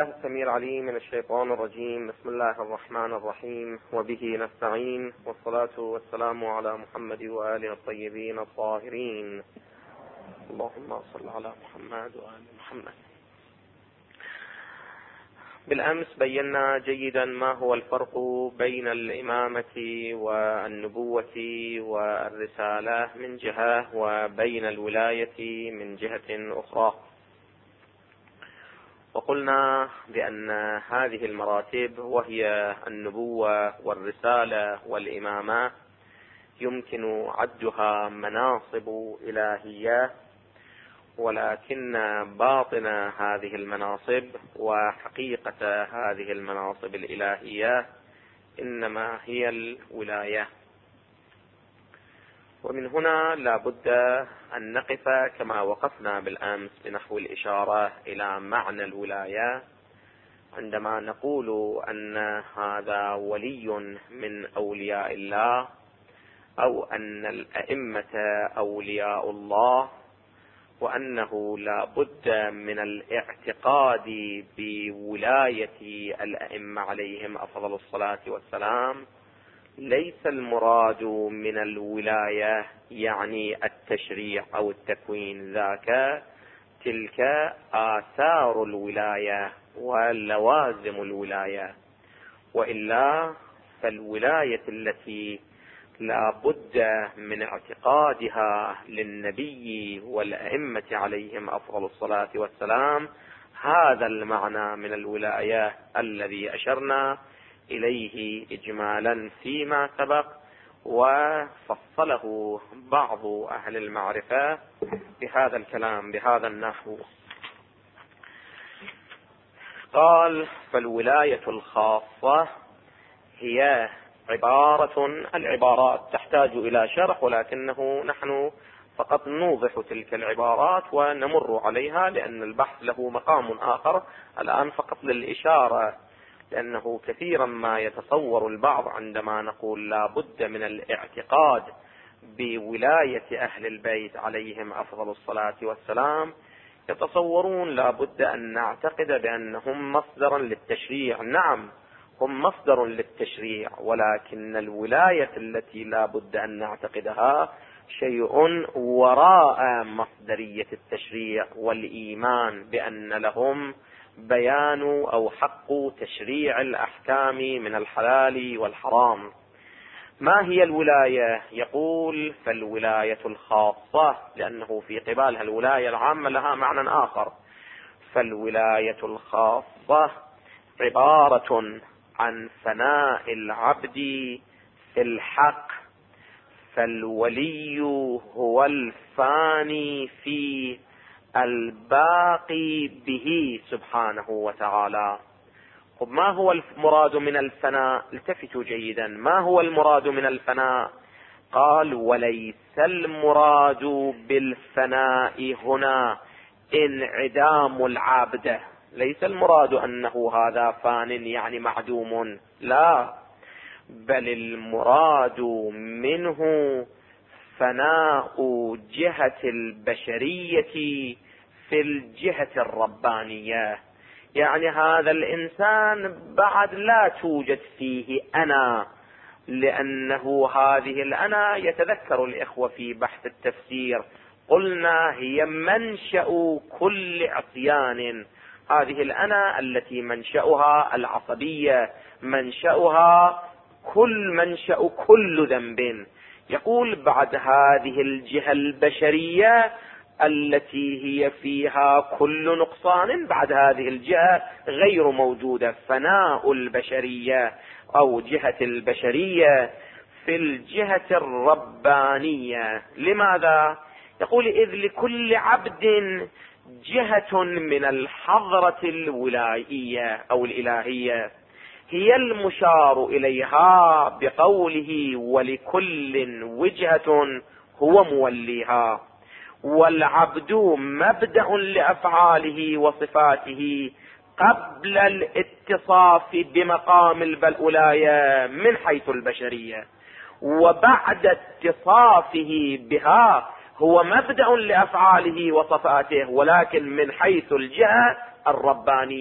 السميع العليم من الشيطان الرجيم. بسم الله الرحمن الرحيم، وبه نستعين، والصلاة والسلام على محمد وآله الطيبين الطاهرين. اللهم صل على محمد وآل محمد. بالأمس بينا جيدا ما هو الفرق بين الإمامة والنبوة والرسالة من جهة، وبين الولاية من جهة أخرى. وقلنا بأن هذه المراتب وهي النبوة والرسالة والإمامة يمكن عدها مناصب إلهية، ولكن باطن هذه المناصب وحقيقة هذه المناصب الإلهية إنما هي الولاية. ومن هنا لا بد أن نقف كما وقفنا بالأمس بنحو الإشارة إلى معنى الولاية، عندما نقول أن هذا ولي من أولياء الله، أو أن الأئمة أولياء الله، وأنه لا بد من الاعتقاد بولاية الأئمة عليهم أفضل الصلاة والسلام. ليس المراد من الولاية يعني التشريع أو التكوين ذاك، تلك آثار الولاية ولوازم الولاية، وإلا فالولاية التي لا بد من اعتقادها للنبي والأئمة عليهم أفضل الصلاة والسلام، هذا المعنى من الولاية الذي أشرنا إليه إجمالا فيما سبق، وفصله بعض أهل المعرفة بهذا الكلام بهذا النحو. قال: فالولاية الخاصة هي العبارات تحتاج إلى شرح، ولكنه نحن فقط نوضح تلك العبارات ونمر عليها، لأن البحث له مقام آخر الآن فقط للإشارة، لأنه كثيرا ما يتصور البعض عندما نقول لا بد من الاعتقاد بولاية أهل البيت عليهم أفضل الصلاة والسلام، يتصورون لا بد أن نعتقد بأنهم مصدرا للتشريع. نعم، هم مصدر للتشريع، ولكن الولاية التي لا بد أن نعتقدها شيء وراء مصدرية التشريع، والإيمان بأن لهم بيان أو حق تشريع الأحكام من الحلال والحرام. ما هي الولاية؟ يقول: فالولاية الخاصة، لأنه في قبالها الولاية العامة لها معنى آخر. فالولاية الخاصة عبارة عن فناء العبد في الحق، فالولي هو الفاني في الباقي به سبحانه وتعالى. ما هو المراد من الفناء؟ التفتوا جيدا، ما هو المراد من الفناء؟ قال: وليس المراد بالفناء هنا انعدام العبد، ليس المراد أنه هذا فان يعني معدوم، لا، بل المراد منه فناء جهة البشرية في الجهة الربانية. يعني هذا الإنسان بعد لا توجد فيه أنا، لأنه هذه الأنا يتذكر الإخوة في بحث التفسير قلنا هي منشأ كل عصيان. هذه الأنا التي منشأها العصبية، منشأ كل ذنب. يقول: بعد هذه الجهة البشرية التي هي فيها كل نقصان، بعد هذه الجهة غير موجودة، فناء البشرية أو جهة البشرية في الجهة الربانية. لماذا؟ يقول: إذ لكل عبد جهة من الحضرة الولائية أو الإلهية هي المشار إليها بقوله: ولكل وجهة هو موليها. والعبد مبدأ لأفعاله وصفاته قبل الاتصاف بمقام الولاية من حيث البشرية، وبعد اتصافه بها هو مبدأ لأفعاله وصفاته، ولكن من حيث الجهة الربانية.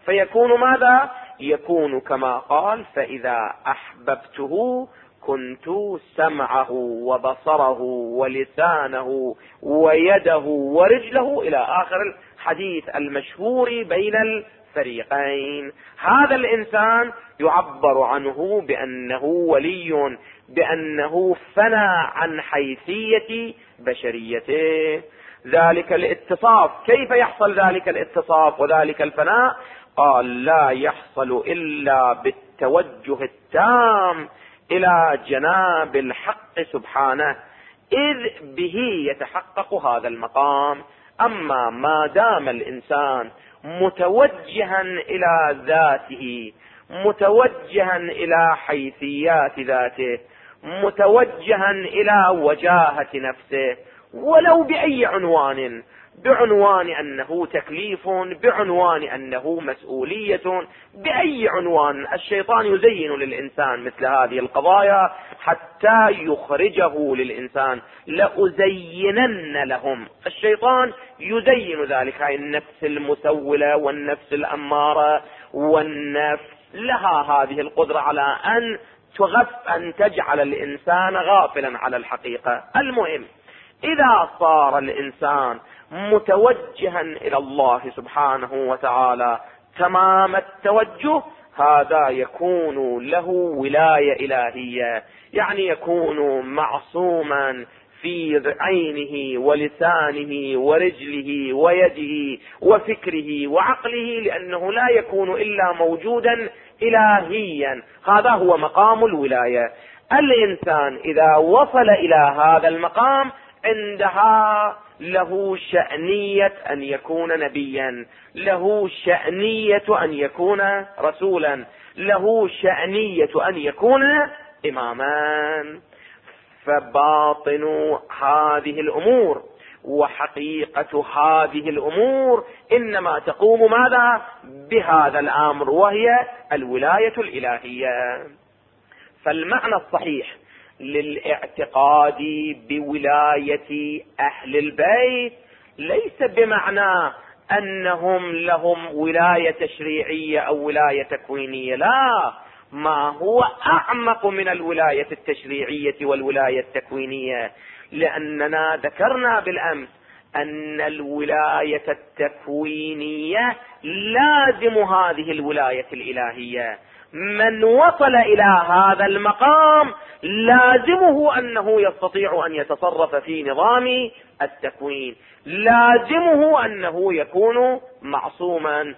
فيكون ماذا؟ يكون كما قال: فإذا أحببته كنت سمعه وبصره ولسانه ويده ورجله، إلى آخر الحديث المشهور بين الفريقين. هذا الإنسان يعبر عنه بأنه ولي، بأنه فنى عن حيثية بشريته. ذلك الاتصاف، كيف يحصل ذلك الاتصاف وذلك الفناء؟ قال: لا يحصل إلا بالتوجه التام إلى جناب الحق سبحانه، إذ به يتحقق هذا المقام. أما ما دام الإنسان متوجها إلى ذاته، متوجها إلى حيثيات ذاته، متوجها إلى وجاهة نفسه، ولو بأي عنوان، بعنوان أنه تكليف، بعنوان أنه مسؤولية، بأي عنوان، الشيطان يزين للإنسان مثل هذه القضايا حتى يخرجه للإنسان. لأزينن لهم، الشيطان يزين ذلك، هاي النفس المسولة والنفس الأمارة، والنفس لها هذه القدرة على أن تجعل الإنسان غافلا على الحقيقة. المهم، إذا صار الإنسان متوجها إلى الله سبحانه وتعالى تمام التوجه، هذا يكون له ولاية إلهية، يعني يكون معصوما في عينه ولسانه ورجله ويده وفكره وعقله، لأنه لا يكون إلا موجودا إلهيا. هذا هو مقام الولاية. الإنسان إذا وصل إلى هذا المقام عندها له شأنية أن يكون نبيا، له شأنية أن يكون رسولا، له شأنية أن يكون إماما. فباطن هذه الأمور وحقيقة هذه الأمور إنما تقوم ماذا؟ بهذا الأمر، وهي الولاية الإلهية. فالمعنى الصحيح للاعتقاد بولاية أهل البيت ليس بمعنى أنهم لهم ولاية تشريعية أو ولاية تكوينية، لا، ما هو أعمق من الولاية التشريعية والولاية التكوينية، لأننا ذكرنا بالأمس أن الولاية التكوينية لازم هذه الولاية الإلهية. من وصل إلى هذا المقام لازمه أنه يستطيع أن يتصرف في نظام التكوين، لازمه أنه يكون معصوما،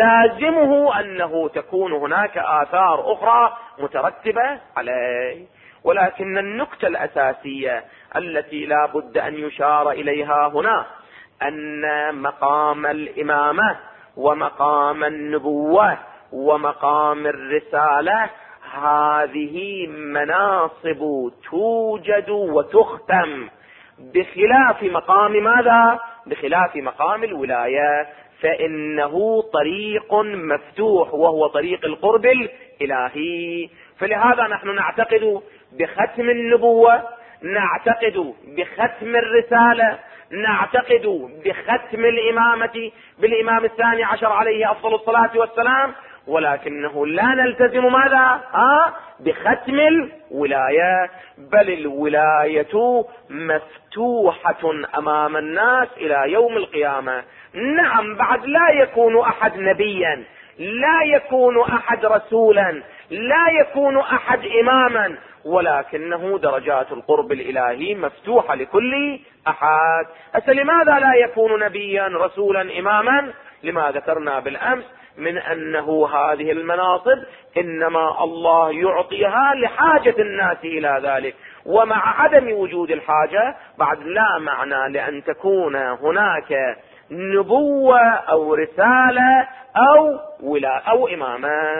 لازمه أنه تكون هناك آثار أخرى مترتبة عليه. ولكن النقطة الأساسية التي لا بد أن يشار إليها هنا أن مقام الإمامة ومقام النبوة ومقام الرسالة هذه مناصب توجد وتختم، بخلاف مقام ماذا؟ بخلاف مقام الولاية، فإنه طريق مفتوح وهو طريق القرب الإلهي. فلهذا نحن نعتقد بختم النبوة، نعتقد بختم الرسالة، نعتقد بختم الإمامة بالإمام الثاني عشر عليه أفضل الصلاة والسلام، ولكنه لا نلتزم ماذا؟ بختم الولاية، بل الولاية مفتوحة أمام الناس إلى يوم القيامة. نعم، بعد لا يكون أحد نبيا، لا يكون أحد رسولا، لا يكون أحد إماما، ولكنه درجات القرب الإلهي مفتوحة لكل أحد. لماذا لا يكون نبيا رسولا إماما؟ لما ذكرنا بالأمس من أنه هذه المناصب إنما الله يعطيها لحاجة الناس إلى ذلك، ومع عدم وجود الحاجة بعد لا معنى لأن تكون هناك نبوة أو رسالة أو ولاية أو إمامة.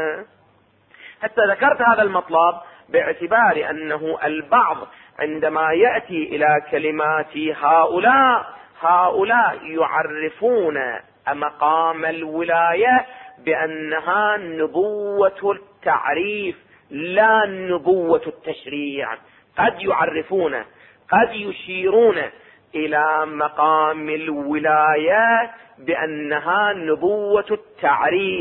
حتى ذكرت هذا المطلب باعتبار أنه البعض عندما يأتي إلى كلمات هؤلاء يعرفون مقام الولاية بأنها نبوة التعريف لا نبوة التشريع. قد يعرفون، قد يشيرون إلى مقام الولاية بأنها نبوة التعريف،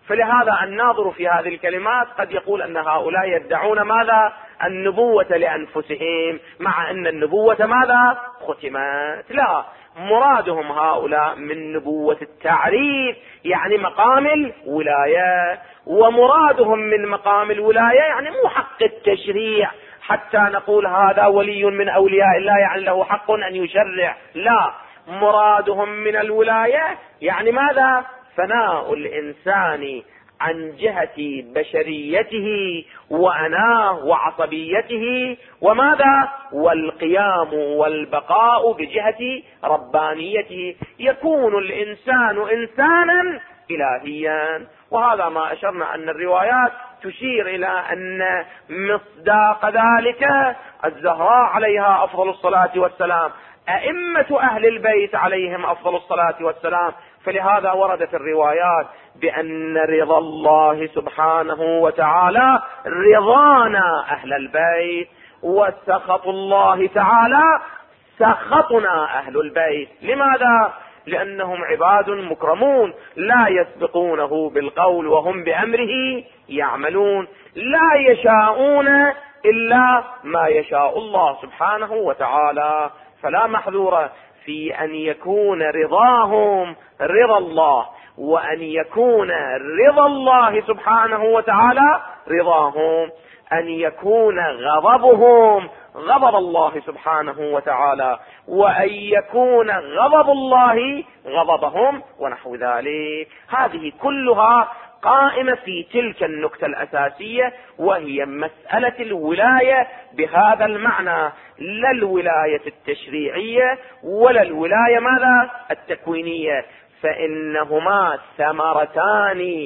فلهذا الناظر في هذه الكلمات قد يقول أن هؤلاء يدعون ماذا؟ النبوة لأنفسهم، مع أن النبوة ماذا؟ ختمت. لا، مرادهم هؤلاء من نبوة التعريف يعني مقام الولاية، ومرادهم من مقام الولاية يعني مو حق التشريع حتى نقول هذا ولي من أولياء الله يعني له حق أن يشرع. لا، مرادهم من الولاية يعني ماذا؟ فناء الإنسان عن جهة بشريته وأناه وعصبيته، وماذا؟ والقيام والبقاء بجهة ربانيته، يكون الإنسان إنسانا إلهيا. وهذا ما أشرنا أن الروايات تشير إلى أن مصداق ذلك الزهراء عليها أفضل الصلاة والسلام، أئمة أهل البيت عليهم أفضل الصلاة والسلام. فلهذا ورد في الروايات بأن رضا الله سبحانه وتعالى رضانا أهل البيت، وسخط الله تعالى سخطنا أهل البيت. لماذا؟ لأنهم عباد مكرمون لا يسبقونه بالقول وهم بأمره يعملون، لا يشاءون إلا ما يشاء الله سبحانه وتعالى. فلا محذور في أن يكون رضاهم رضا الله، وأن يكون رضا الله سبحانه وتعالى رضاهم، أن يكون غضبهم غضب الله سبحانه وتعالى، وأن يكون غضب الله غضبهم، ونحو ذلك. هذه كلها قائمة في تلك النكتة الأساسية، وهي مسألة الولاية بهذا المعنى، لا الولاية التشريعية ولا الولاية ماذا؟ التكوينية، فإنهما ثمرتان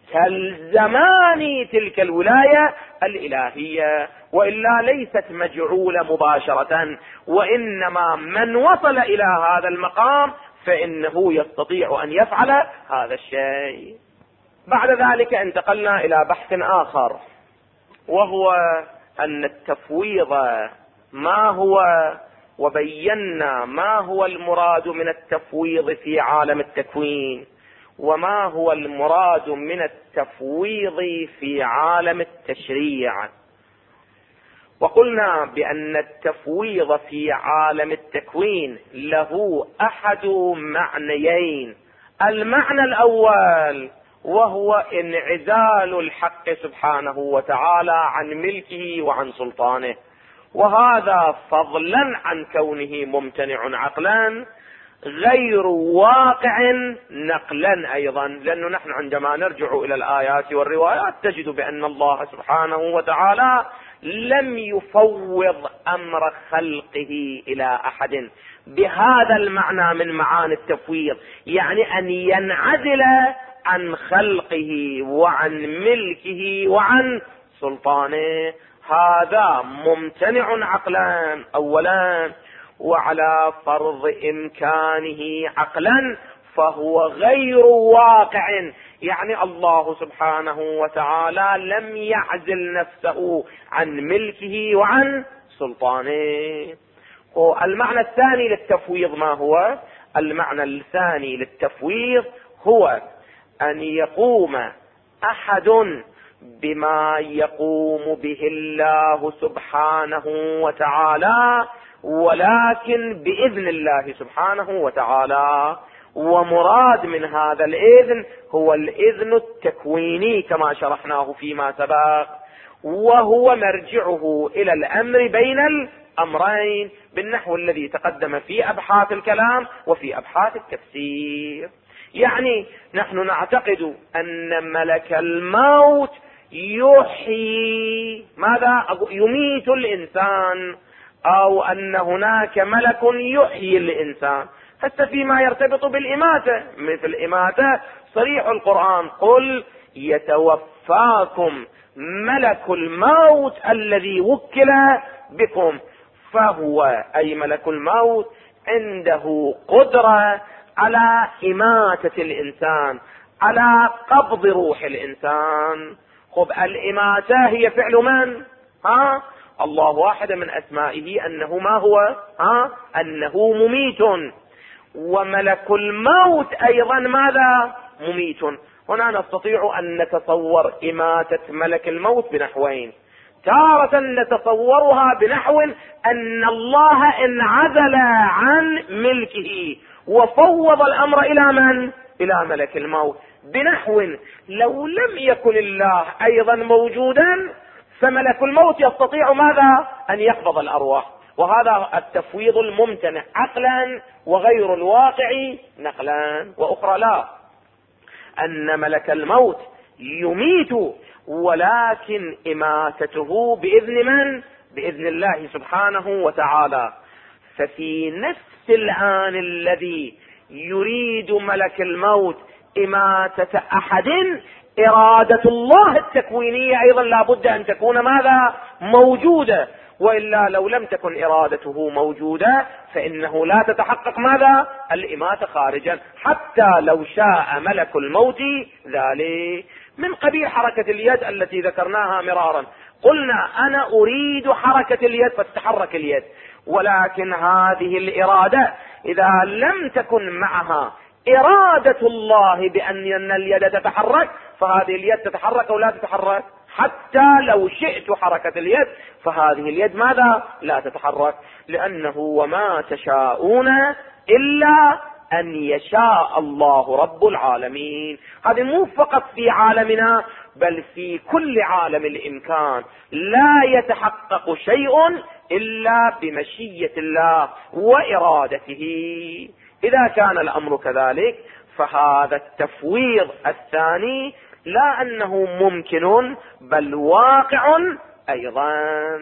تلزمان تلك الولاية الإلهية، وإلا ليست مجعولة مباشرة، وإنما من وصل إلى هذا المقام فإنه يستطيع أن يفعل هذا الشيء. بعد ذلك انتقلنا إلى بحث آخر، وهو أن التفويض ما هو، وبينا ما هو المراد من التفويض في عالم التكوين، وما هو المراد من التفويض في عالم التشريع. وقلنا بأن التفويض في عالم التكوين له أحد معنيين. المعنى الأول وهو انعزال الحق سبحانه وتعالى عن ملكه وعن سلطانه، وهذا فضلا عن كونه ممتنع عقلا غير واقع نقلا أيضا، لأنه نحن عندما نرجع إلى الآيات والروايات تجد بأن الله سبحانه وتعالى لم يفوض أمر خلقه إلى أحد بهذا المعنى من معاني التفويض، يعني أن ينعزل عن خلقه وعن ملكه وعن سلطانه. هذا ممتنع عقلا أولا، وعلى فرض إمكانه عقلا فهو غير واقع، يعني الله سبحانه وتعالى لم يعزل نفسه عن ملكه وعن سلطانه. المعنى الثاني للتفويض ما هو؟ المعنى الثاني للتفويض هو أن يقوم أحد بما يقوم به الله سبحانه وتعالى، ولكن بإذن الله سبحانه وتعالى. ومراد من هذا الإذن هو الإذن التكويني كما شرحناه فيما سبق، وهو مرجعه إلى الأمر بين الأمرين بالنحو الذي تقدم في أبحاث الكلام وفي أبحاث التفسير. يعني نحن نعتقد أن ملك الموت يحيي ماذا؟ يميت الإنسان، أو أن هناك ملك يحيي الإنسان. حتى فيما يرتبط بالإماتة، مثل الإماتة صريح القرآن: قل يتوفاكم ملك الموت الذي وكل بكم. فهو أي ملك الموت عنده قدرة على إماتة الإنسان، على قبض روح الإنسان. الإماتة هي فعل من؟ الله واحد من أسمائه أنه ما هو؟ أنه مميت. وملك الموت أيضا ماذا؟ مميت. هنا نستطيع أن نتصور إماتة ملك الموت بنحوين. تارة نتصورها بنحو أن الله انعزل عن ملكه وفوض الأمر إلى من؟ إلى ملك الموت، بنحو لو لم يكن الله أيضا موجودا فملك الموت يستطيع ماذا؟ أن يقبض الأرواح. وهذا التفويض الممتنع عقلا وغير الواقع نقلا. وأخرى لا، أن ملك الموت يميت ولكن إماتته بإذن من؟ بإذن الله سبحانه وتعالى. ففي نفس الآن الذي يريد ملك الموت إماتة أحد، إرادة الله التكوينية أيضا لا بد أن تكون ماذا؟ موجودة، وإلا لو لم تكن إرادته موجودة فإنه لا تتحقق ماذا؟ الإماتة خارجا، حتى لو شاء ملك الموت ذلك. من قبيل حركة اليد التي ذكرناها مرارا، قلنا أنا أريد حركة اليد فتتحرك اليد، ولكن هذه الإرادة إذا لم تكن معها إرادة الله بأن اليد تتحرك فهذه اليد تتحرك أو لا تتحرك. حتى لو شئت حركة اليد فهذه اليد ماذا؟ لا تتحرك، لأنه وما تشاءون إلا أن يشاء الله رب العالمين. هذه مو فقط في عالمنا بل في كل عالم الإمكان، لا يتحقق شيء إلا بمشيئة الله وإرادته. إذا كان الأمر كذلك فهذا التفويض الثاني لا أنه ممكن بل واقع أيضا.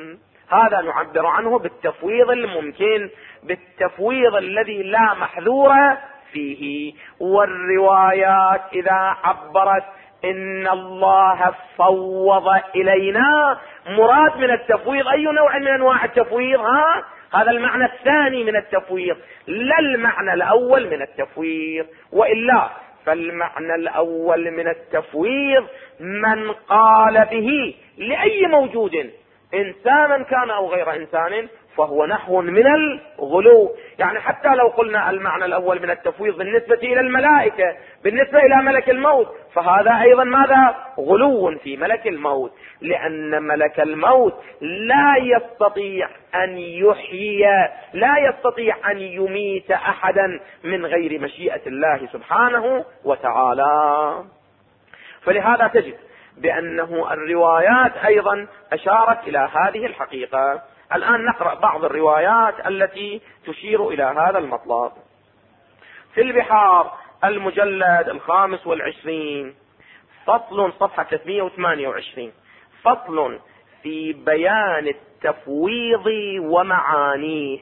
هذا نعبر عنه بالتفويض الممكن، بالتفويض الذي لا محذور فيه. والروايات إذا عبرت إن الله فوض إلينا، مراد من التفويض أي نوع من أنواع التفويض؟ هذا المعنى الثاني من التفويض، لا المعنى الأول من التفويض. وإلا فالمعنى الأول من التفويض من قال به لأي موجود إنسانا كان أو غير إنسان فهو نحو من الغلو. يعني حتى لو قلنا المعنى الأول من التفويض بالنسبة إلى الملائكة، بالنسبة إلى ملك الموت، فهذا أيضا ماذا؟ غلو في ملك الموت، لأن ملك الموت لا يستطيع أن يحيي، لا يستطيع أن يميت أحدا من غير مشيئة الله سبحانه وتعالى. فلهذا تجد بأنه الروايات أيضا أشارت إلى هذه الحقيقة. الآن نقرأ بعض الروايات التي تشير إلى هذا المطلب. في البحار المجلد 25 فصل صفحة 328 فصل في بيان التفويض ومعانيه،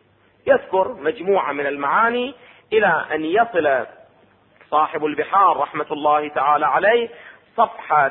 يذكر مجموعة من المعاني إلى أن يصل صاحب البحار رحمة الله تعالى عليه صفحة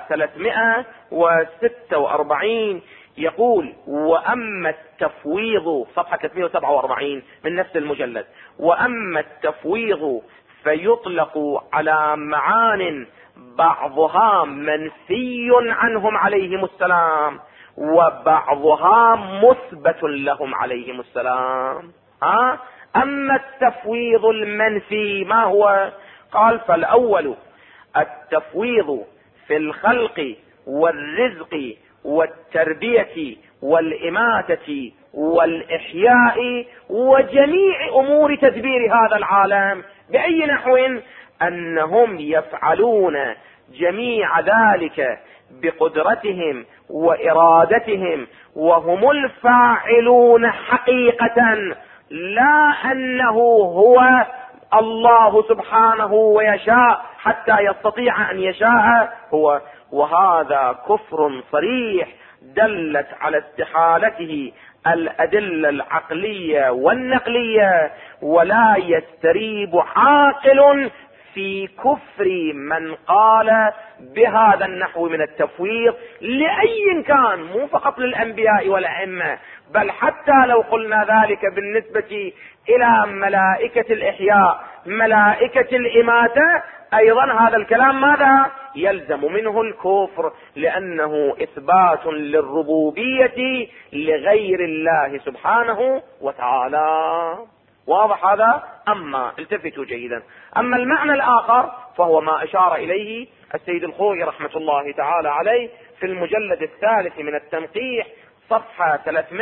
346 يقول: وأما التفويض، صفحة 347 من نفس المجلد، وأما التفويض فيطلق على معان بعضها منفي عنهم عليهم السلام وبعضها مثبت لهم عليهم السلام. أما التفويض المنفي ما هو؟ قال: فالأول التفويض في الخلق والرزق والتربية والإماتة والإحياء وجميع أمور تدبير هذا العالم. بأي نحو؟ أنهم يفعلون جميع ذلك بقدرتهم وإرادتهم، وهم الفاعلون حقيقة، لا أنه هو الله سبحانه ويشاء حتى يستطيع أن يشاء هو. وهذا كفر صريح دلت على استحالته الأدلة العقلية والنقلية، ولا يستريب عاقل في كفر من قال بهذا النحو من التفويض لأي كان، مو فقط للأنبياء والأئمة، بل حتى لو قلنا ذلك بالنسبة إلى ملائكة الإحياء، ملائكة الإماتة، أيضا هذا الكلام ماذا؟ يلزم منه الكفر، لأنه إثبات للربوبية لغير الله سبحانه وتعالى. واضح هذا؟ أما التفتوا جيدا. أما المعنى الآخر فهو ما أشار إليه السيد الخوئي رحمة الله تعالى عليه في المجلد الثالث من التنقيح صفحة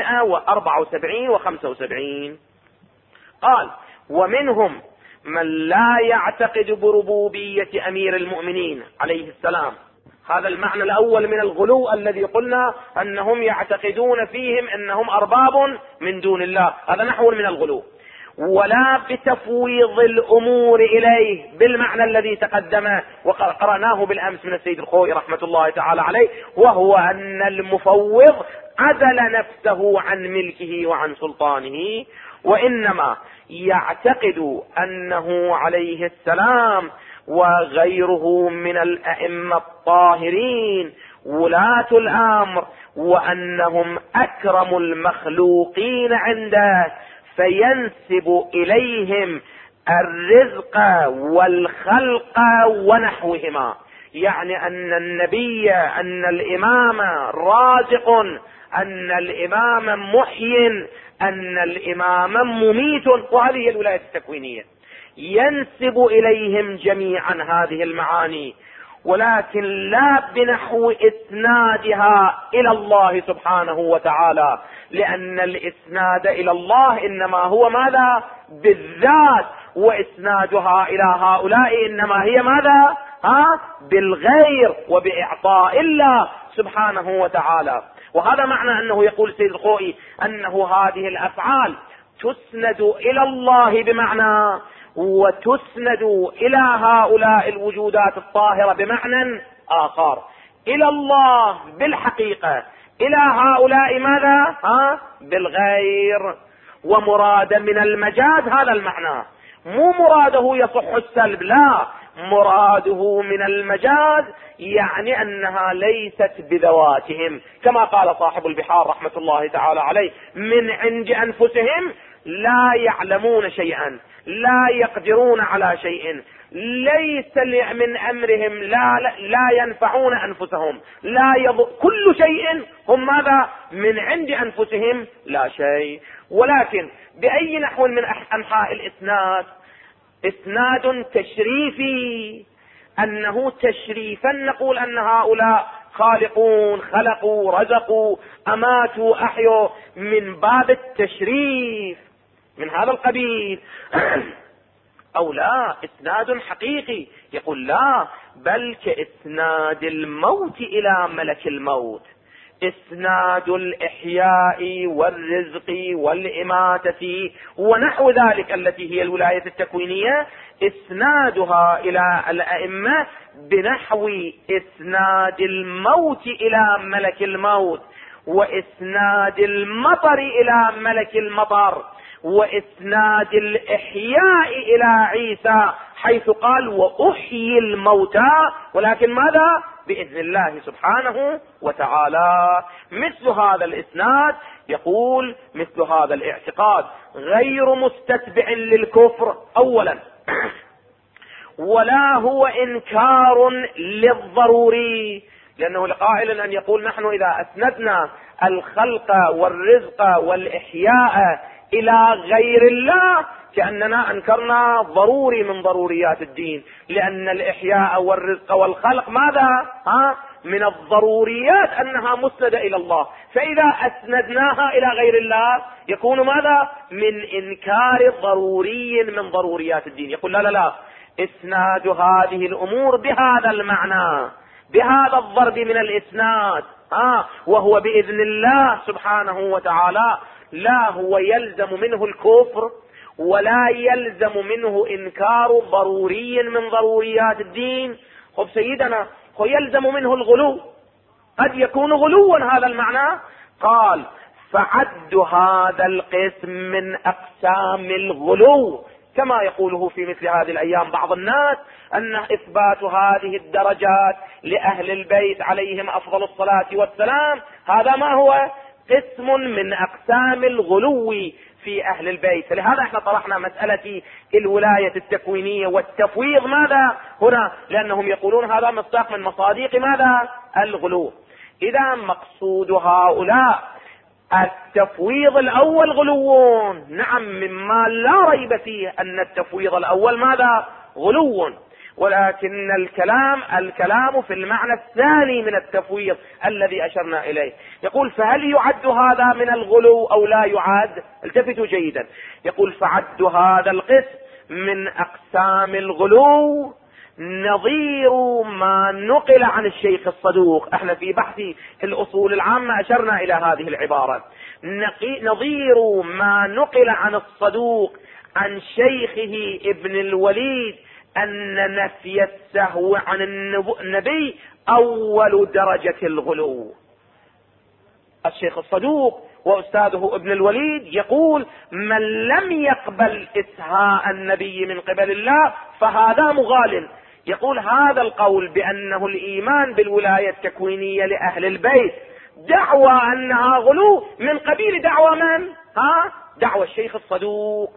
374 و75 قال: ومنهم من لا يعتقد بربوبية أمير المؤمنين عليه السلام. هذا المعنى الأول من الغلو الذي قلنا أنهم يعتقدون فيهم أنهم أرباب من دون الله، هذا نحو من الغلو. ولا بتفويض الأمور إليه بالمعنى الذي تقدم وقرأناه بالأمس من السيد الخوئي رحمة الله تعالى عليه، وهو أن المفوض عزل نفسه عن ملكه وعن سلطانه، وإنما يعتقد أنه عليه السلام وغيره من الأئمة الطاهرين ولاة الأمر، وأنهم أكرم المخلوقين عنده، فينسب إليهم الرزق والخلق ونحوهما. يعني أن النبي، أن الإمام رازق، أن الإمام محي، أن الإمام مميت، وهذه هي الولاية التكوينية. ينسب إليهم جميعا هذه المعاني، ولكن لا بنحو إسنادها إلى الله سبحانه وتعالى، لأن الإسناد إلى الله إنما هو ماذا؟ بالذات، وإسنادها إلى هؤلاء إنما هي ماذا؟ بالغير وبإعطاء الله سبحانه وتعالى. وهذا معنى أنه يقول سيد الخوئي أنه هذه الأفعال تسند إلى الله بمعنى، وتسند إلى هؤلاء الوجودات الطاهرة بمعنى آخر. إلى الله بالحقيقة، إلى هؤلاء ماذا؟ بالغير. ومراد من المجاز هذا المعنى، مو مراده يصح السلب، لا، مراده من المجاز يعني أنها ليست بذواتهم، كما قال صاحب البحار رحمة الله تعالى عليه: من عند أنفسهم لا يعلمون شيئا، لا يقدرون على شيء، ليس من أمرهم، لا ينفعون أنفسهم، كل شيء هم ماذا؟ من عند أنفسهم لا شيء. ولكن بأي نحو من أنحاء الإسناد؟ إسناد تشريفي، أنه تشريفا نقول أن هؤلاء خالقون، خلقوا، رزقوا، أماتوا، أحيوا، من باب التشريف من هذا القبيل. أو لا، إسناد حقيقي، يقول لا، بل كإسناد الموت إلى ملك الموت، إسناد الإحياء والرزق والإماتة ونحو ذلك التي هي الولاية التكوينية، إسنادها إلى الأئمة بنحو إسناد الموت إلى ملك الموت، وإسناد المطر إلى ملك المطر، وإسناد الإحياء إلى عيسى حيث قال: وأحيي الموتى، ولكن ماذا؟ بإذن الله سبحانه وتعالى. مثل هذا الإسناد يقول مثل هذا الاعتقاد غير مستتبع للكفر أولا، ولا هو إنكار للضروري، لأنه لقائل أن يقول نحن إذا أسندنا الخلق والرزق والإحياء إلى غير الله كأننا أنكرنا ضروري من ضروريات الدين، لأن الإحياء والرزق والخلق ماذا؟ من الضروريات أنها مسندة إلى الله، فإذا أسندناها إلى غير الله يكون ماذا؟ من إنكار ضروري من ضروريات الدين. يقول لا لا لا، إسناد هذه الأمور بهذا المعنى، بهذا الضرب من الإسناد، وهو بإذن الله سبحانه وتعالى، لا هو يلزم منه الكفر ولا يلزم منه إنكار ضروري من ضروريات الدين. خب سيدنا، هو يلزم منه الغلو، قد يكون غلوا هذا المعنى. قال: فعد هذا القسم من أقسام الغلو، كما يقوله في مثل هذه الأيام بعض الناس، أن إثبات هذه الدرجات لأهل البيت عليهم أفضل الصلاة والسلام هذا ما هو؟ قسم من أقسام الغلو في أهل البيت. فلهذا احنا طرحنا مسألة الولاية التكوينية والتفويض ماذا هنا، لأنهم يقولون هذا مصداق من مصادق ماذا؟ الغلو. إذا مقصود هؤلاء التفويض الأول غلو، نعم، مما لا ريب فيه أن التفويض الأول ماذا؟ غلو. ولكن الكلام في المعنى الثاني من التفويض الذي أشرنا إليه. يقول فهل يعد هذا من الغلو أو لا يعد؟ التفتوا جيدا. يقول فعد هذا القسم من أقسام الغلو نظير ما نقل عن الشيخ الصدوق. احنا في بحث الأصول العامة أشرنا إلى هذه العبارة، نظير ما نقل عن الصدوق عن شيخه ابن الوليد أن نفي السهو عن النبي أول درجة الغلو. الشيخ الصدوق وأستاذه ابن الوليد يقول من لم يقبل إسهاء النبي من قبل الله فهذا مغال. يقول هذا القول بأنه الإيمان بالولاية التكوينية لأهل البيت دعوى أنها غلو من قبيل دعوى من؟ دعوى الشيخ الصدوق.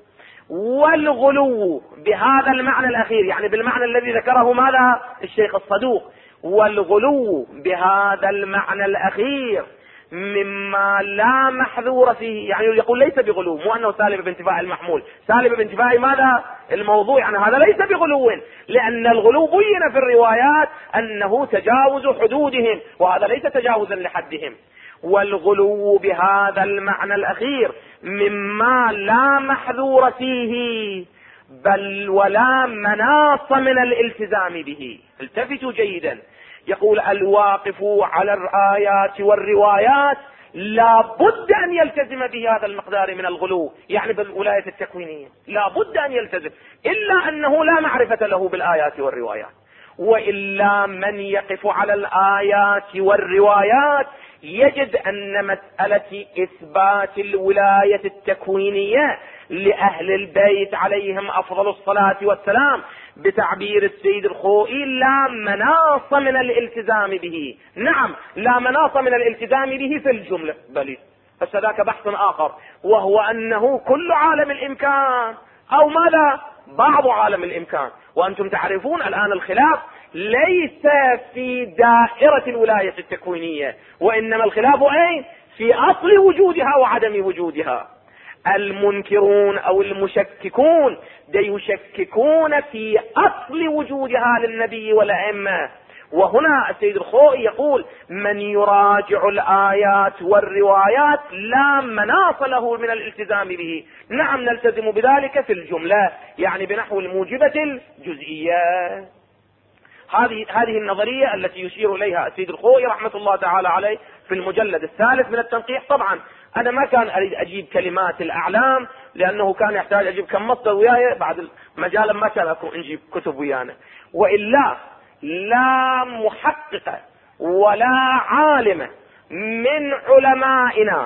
والغلو بهذا المعنى الأخير، يعني بالمعنى الذي ذكره ماذا الشيخ الصدوق، والغلو بهذا المعنى الأخير مما لا محذور فيه، يعني يقول ليس بغلو، مو أنه سالب بانتفاء المحمول، سالب بانتفاء ماذا الموضوع، يعني هذا ليس بغلو، لأن الغلو بين في الروايات أنه تجاوز حدودهم، وهذا ليس تجاوزا لحدهم. والغلو بهذا المعنى الأخير مما لا محذور فيه بل ولا مناص من الالتزام به. التفتوا جيدا. يقول الواقف على الآيات والروايات لا بد أن يلتزم بهذا المقدار من الغلو، يعني بالولاية التكوينية لا بد أن يلتزم، إلا أنه لا معرفة له بالآيات والروايات. وإلا من يقف على الآيات والروايات يجد أن مسألة إثبات الولاية التكوينية لأهل البيت عليهم أفضل الصلاة والسلام بتعبير السيد الخوئي لا مناص من الالتزام به. نعم لا مناص من الالتزام به في الجملة، بل فذاك بحث آخر، وهو أنه كل عالم الإمكان أو ماذا بعض عالم الإمكان. وأنتم تعرفون الآن الخلاف ليس في دائرة الولاية التكوينية، وإنما الخلاف أين؟ في أصل وجودها وعدم وجودها. المنكرون أو المشككون يشككون في أصل وجودها للنبي والأئمة. وهنا السيد الخوئي يقول من يراجع الآيات والروايات لا مناص له من الالتزام به. نعم نلتزم بذلك في الجملة، يعني بنحو الموجبة الجزئية. هذه النظرية التي يشير إليها السيد الخوئي رحمة الله تعالى عليه في المجلد الثالث من التنقيح. طبعا أنا ما كان أريد أجيب كلمات الأعلام لأنه كان يحتاج أجيب كم مصدر وياي، بعد مجالا ما كان أكون نجيب كتب ويانا. وإلا لا محقق ولا عالم من علمائنا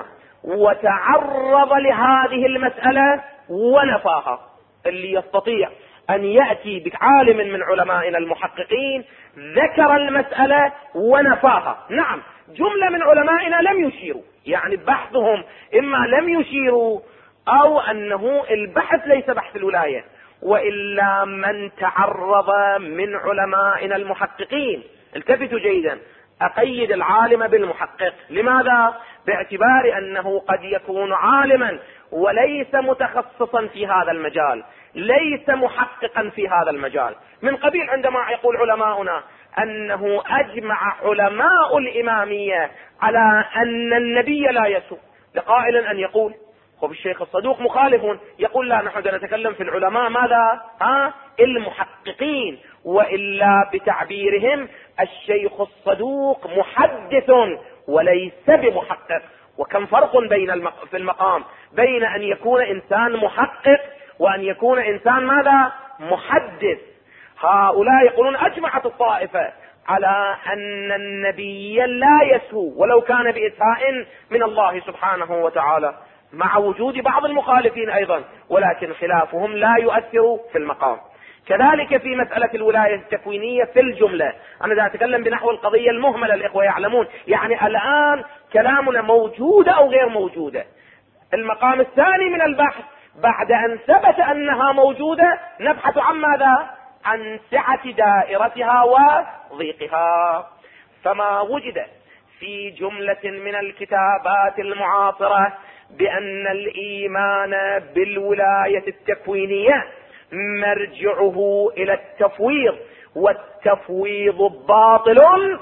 وتعرض لهذه المسألة ونفاها، اللي يستطيع أن يأتي بعالم من علمائنا المحققين ذكر المسألة ونفاها. نعم جملة من علمائنا لم يشيروا، يعني بحثهم إما لم يشيروا أو أنه البحث ليس بحث الولاية. وإلا من تعرض من علمائنا المحققين، التفتوا جيدا، أقيد العالم بالمحقق. لماذا؟ باعتبار أنه قد يكون عالما وليس متخصصا في هذا المجال، ليس محققا في هذا المجال. من قبيل عندما يقول علماؤنا أنه أجمع علماء الإمامية على أن النبي لا يسوء، لقائل أن يقول خب الشيخ الصدوق مخالف، يقول لا نحن نتكلم في العلماء ماذا؟ المحققين. وإلا بتعبيرهم الشيخ الصدوق محدث وليس بمحقق. وكم فرق في المقام بين أن يكون إنسان محقق وأن يكون إنسان ماذا؟ محدث. هؤلاء يقولون أجمعت الطائفة على أن النبي لا يسهو ولو كان بإسهاء من الله سبحانه وتعالى، مع وجود بعض المخالفين أيضا، ولكن خلافهم لا يؤثر في المقام. كذلك في مسألة الولاية التكوينية في الجملة، أنا دا أتكلم بنحو القضية المهملة، الإخوة يعلمون، يعني الآن كلامنا موجودة أو غير موجودة. المقام الثاني من البحث بعد أن ثبت أنها موجودة نبحث عن ماذا؟ عن سعة دائرتها وضيقها. فما وجد في جملة من الكتابات المعاصرة بأن الإيمان بالولاية التكوينية مرجعه إلى التفويض والتفويض باطل.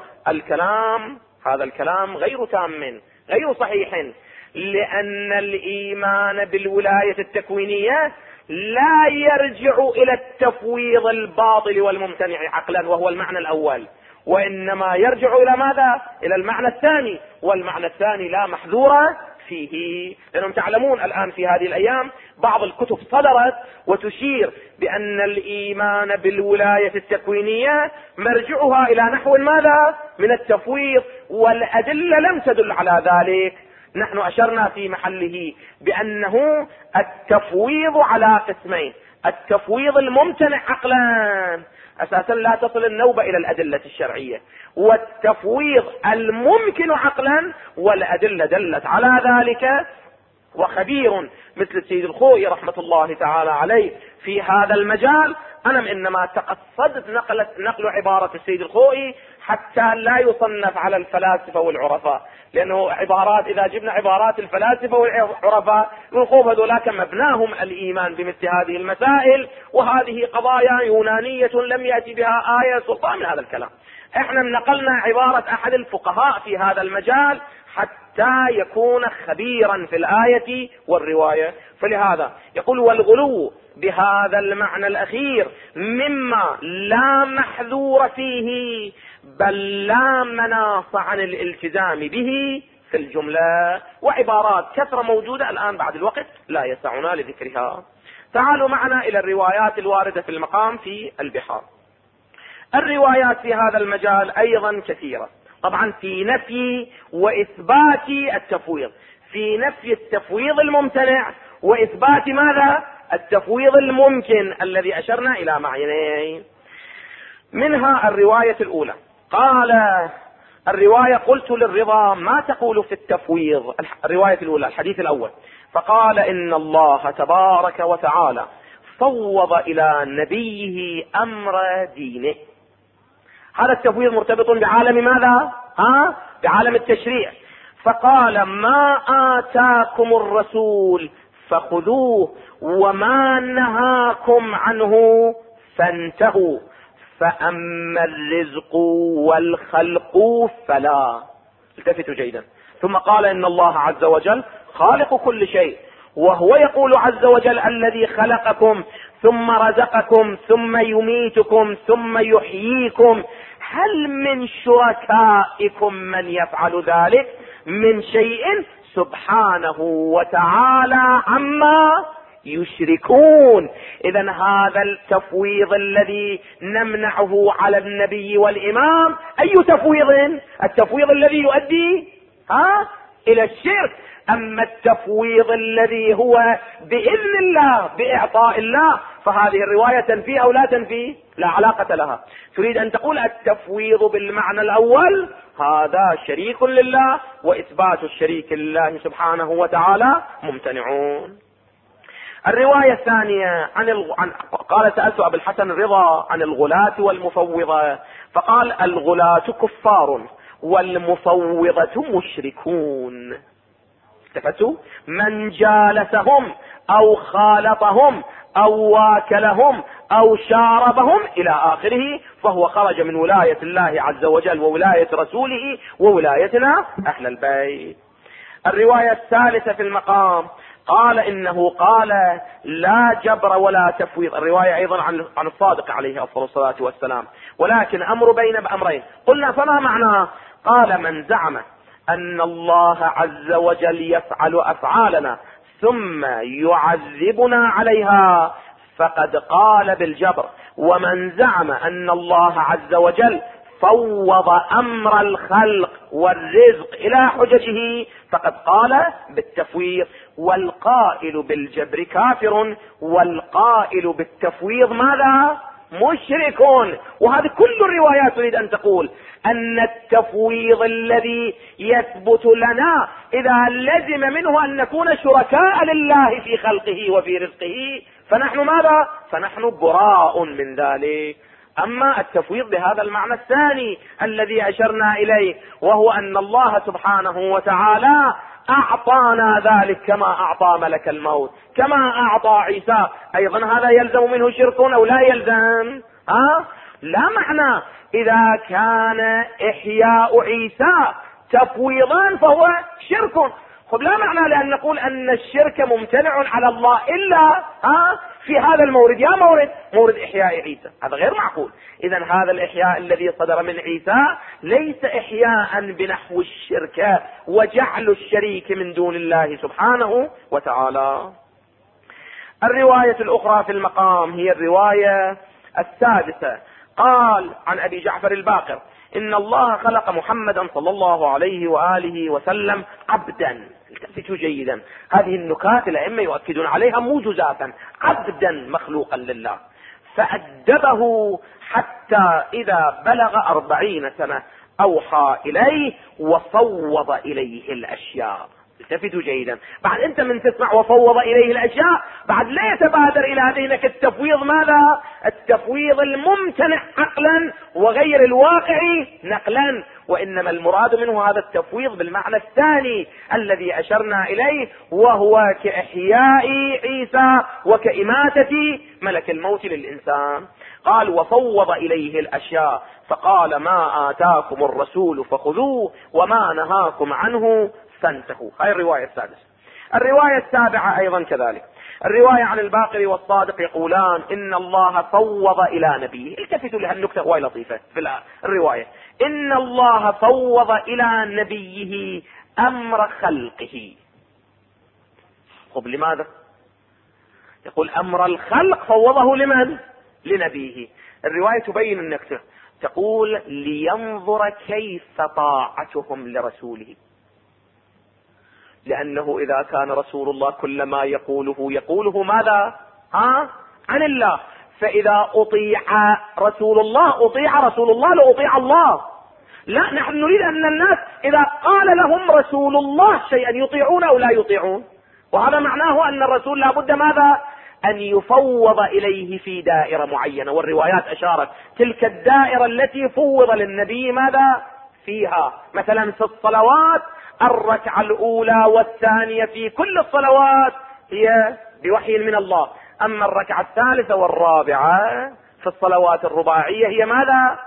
هذا الكلام غير تام غير صحيح، لأن الإيمان بالولاية التكوينية لا يرجع إلى التفويض الباطل والممتنع عقلا وهو المعنى الأول، وإنما يرجع إلى ماذا؟ إلى المعنى الثاني، والمعنى الثاني لا محذور فيه. لأنهم تعلمون الآن في هذه الأيام بعض الكتب صدرت وتشير بأن الإيمان بالولاية التكوينية مرجعها إلى نحو ماذا؟ من التفويض، والأدلة لم تدل على ذلك. نحن أشرنا في محله بأنه التفويض على قسمين: التفويض الممتنع عقلا أساسا لا تصل النوبة إلى الأدلة الشرعية، والتفويض الممكن عقلا والأدلة دلت على ذلك. وخبير مثل السيد الخوئي رحمة الله تعالى عليه في هذا المجال. أنا إنما تقصدت نقل عبارة السيد الخوئي حتى لا يصنف على الفلاسفة والعرفاء، لأنه عبارات إذا جبنا عبارات الفلاسفة والعرفاء نقول هذولاك مبناهم الإيمان بمثل هذه المسائل، وهذه قضايا يونانية لم يأتي بها آية سلطان من هذا الكلام. احنا نقلنا عبارة أحد الفقهاء في هذا المجال حتى يكون خبيرا في الآية والرواية. فلهذا يقول: والغلو بهذا المعنى الأخير مما لا محذور فيه بل لا مناص عن الالتزام به في الجملة. وعبارات كثرة موجودة الآن بعد الوقت لا يسعنا لذكرها. تعالوا معنا إلى الروايات الواردة في المقام في البحار. الروايات في هذا المجال أيضا كثيرة، طبعا في نفي وإثبات التفويض، في نفي التفويض الممتنع وإثبات ماذا؟ التفويض الممكن الذي أشرنا إلى معينين. منها الرواية الأولى، قال الرواية: قلت للرضا ما تقول في التفويض. الرواية الأولى الحديث الأول: فقال إن الله تبارك وتعالى فوض إلى نبيه أمر دينه. هذا التفويض مرتبط بعالم ماذا؟ بعالم التشريع. فقال: ما آتاكم الرسول فخذوه وما نهاكم عنه فانتهوا، فأما الرزق والخلق فلا. التفتوا جيدا. ثم قال: إن الله عز وجل خالق كل شيء، وهو يقول عز وجل: الذي خلقكم ثم رزقكم ثم يميتكم ثم يحييكم، هل من شركائكم من يفعل ذلك؟ من شيء سبحانه وتعالى عما يشركون. إذن هذا التفويض الذي نمنعه على النبي والإمام أي تفويض؟ التفويض الذي يؤدي إلى الشرك. أما التفويض الذي هو بإذن الله بإعطاء الله فهذه الرواية تنفي أو لا تنفي؟ لا علاقة لها. تريد أن تقول التفويض بالمعنى الأول هذا شريك لله، وإثبات الشريك لله سبحانه وتعالى ممتنعون. الرواية الثانية قال: سألت أبو الحسن الرضا عن الغلاة والمفوضة، فقال: الغلاة كفار والمفوضة مشركون. التفتوا: من جالسهم أو خالطهم أو واكلهم أو شاربهم إلى آخره فهو خرج من ولاية الله عز وجل وولاية رسوله وولايتنا أهل البيت. الرواية الثالثة في المقام قال: إنه قال: لا جبر ولا تفويض. الرواية أيضا عن الصادق عليه أفضل الصلاة والسلام، ولكن أمر بين بأمرين. قلنا: فما معناه؟ قال: من زعم أن الله عز وجل يفعل أفعالنا ثم يعذبنا عليها فقد قال بالجبر، ومن زعم أن الله عز وجل فوض أمر الخلق والرزق إلى حججه فقد قال بالتفويض. والقائل بالجبر كافر، والقائل بالتفويض ماذا؟ مشركون. وهذه كل الروايات تريد أن تقول أن التفويض الذي يثبت لنا إذا لزم منه أن نكون شركاء لله في خلقه وفي رزقه فنحن ماذا؟ فنحن براء من ذلك. أما التفويض بهذا المعنى الثاني الذي أشرنا إليه، وهو أن الله سبحانه وتعالى أعطانا ذلك كما أعطى ملك الموت، كما أعطى عيسى، أيضا هذا يلزم منه شرك أو لا يلزم؟ لا معنى إذا كان إحياء عيسى تفويضا فهو شرك. خب لا معنى لأن نقول أن الشرك ممتنع على الله إلا في هذا المورد، يا مورد إحياء عيسى، هذا غير معقول. إذن هذا الإحياء الذي صدر من عيسى ليس إحياء بنحو الشرك وجعل الشريك من دون الله سبحانه وتعالى. الرواية الأخرى في المقام هي الرواية السادسة. قال عن أبي جعفر الباقر: إن الله خلق محمدا صلى الله عليه وآله وسلم عبدا. التفتوا جيدا، هذه النكات الأئمة يؤكدون عليها موجزاتا. عبدا مخلوقا لله، فأدبه حتى إذا بلغ 40 سنة أوحى إليه وفوض إليه الأشياء. التفتوا جيدا، بعد انت من تسمع وفوض اليه الاشياء بعد لا يتبادر الى ذهنك التفويض ماذا؟ التفويض الممتنع عقلا وغير الواقعي نقلا، وانما المراد منه هذا التفويض بالمعنى الثاني الذي اشرنا اليه، وهو كاحياء عيسى وكإماتة ملك الموت للانسان. قال: وفوض اليه الاشياء فقال: ما آتاكم الرسول فخذوه وما نهاكم عنه فانتهوا. هاي الرواية السادسة. الرواية السابعة أيضا كذلك، الرواية عن الباقر والصادق يقولان: إن الله فوض إلى نبيه. التفتوا لها النكتة هواي لطيفة في الرواية: إن الله فوض إلى نبيه أمر خلقه. خب لماذا؟ يقول أمر الخلق فوضه لمن؟ لنبيه. الرواية تبين النكتة، تقول: لينظر كيف طاعتهم لرسوله، لأنه إذا كان رسول الله كل ما يقوله ماذا؟ عن الله، فإذا أطيع رسول الله لأطيع الله. لا، نحن نريد أن الناس إذا قال لهم رسول الله شيئا يطيعون أو لا يطيعون، وهذا معناه أن الرسول لابد ماذا؟ أن يفوض إليه في دائرة معينة، والروايات أشارت تلك الدائرة التي فوض للنبي ماذا فيها. مثلا في الصلوات الركعة الأولى والثانية في كل الصلوات هي بوحي من الله، أما الركعة الثالثة والرابعة في الصلوات الرباعية هي ماذا؟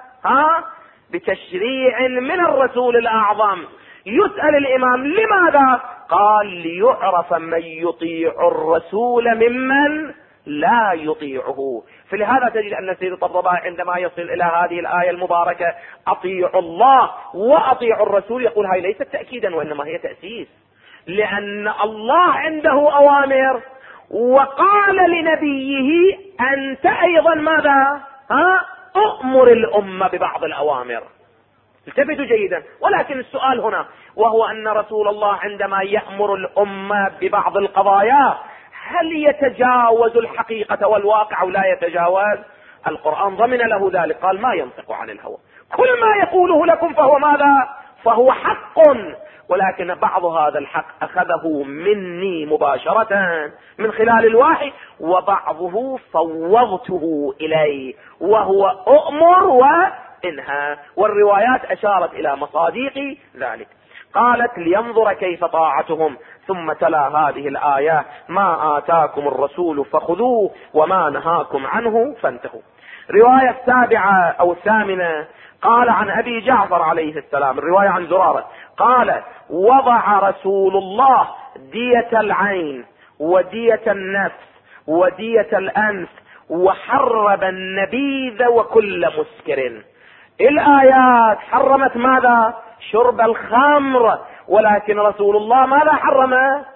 بتشريع من الرسول الأعظم. يسأل الإمام: لماذا؟ قال: ليعرف من يطيع الرسول ممن لا يطيعه. فلهذا تجد أن سيد الطبراني عندما يصل إلى هذه الآية المباركة: أطيعوا الله وأطيعوا الرسول، يقول هاي ليست تأكيدا وإنما هي تأسيس، لأن الله عنده أوامر وقال لنبيه: أنت أيضا ماذا؟ أؤمر الأمة ببعض الأوامر. التفتوا جيدا. ولكن السؤال هنا وهو أن رسول الله عندما يأمر الأمة ببعض القضايا هل يتجاوز الحقيقة والواقع أو لا يتجاوز؟ القرآن ضمن له ذلك، قال: ما ينطق عن الهوى، كل ما يقوله لكم فهو ماذا؟ فهو حق، ولكن بعض هذا الحق أخذه مني مباشرة من خلال الوحي، وبعضه فوضته إليه وهو أؤمر وإنهى. والروايات أشارت إلى مصادق ذلك. قالت: لينظر كيف طاعتهم، ثم تلا هذه الآية: ما آتاكم الرسول فخذوه وما نهاكم عنه فانتهوا. رواية السابعة أو الثامنة، قال عن أبي جعفر عليه السلام، الرواية عن زرارة، قال: وضع رسول الله دية العين ودية النفس ودية الأنف وحرم النبيذ وكل مسكر. الآيات حرمت ماذا؟ شرب الخمر، ولكن رسول الله ماذا حرم؟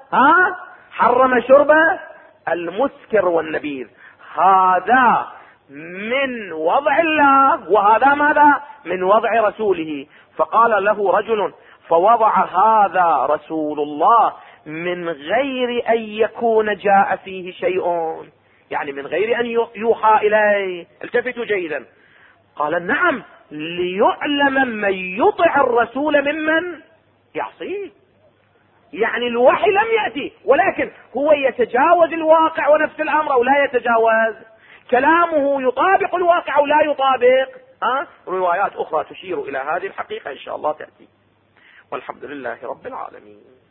حرم شرب المسكر والنبيذ. هذا من وضع الله وهذا ماذا؟ من وضع رسوله. فقال له رجل: فوضع هذا رسول الله من غير أن يكون جاء فيه شيء، يعني من غير أن يوحى إليه. التفتوا جيدا. قال: نعم، ليعلم من يطع الرسول ممن يعصيه. يعني الوحي لم يأتي، ولكن هو يتجاوز الواقع ونفس الأمر أو لا يتجاوز، كلامه يطابق الواقع أو لا يطابق. روايات أخرى تشير إلى هذه الحقيقة إن شاء الله تأتي، والحمد لله رب العالمين.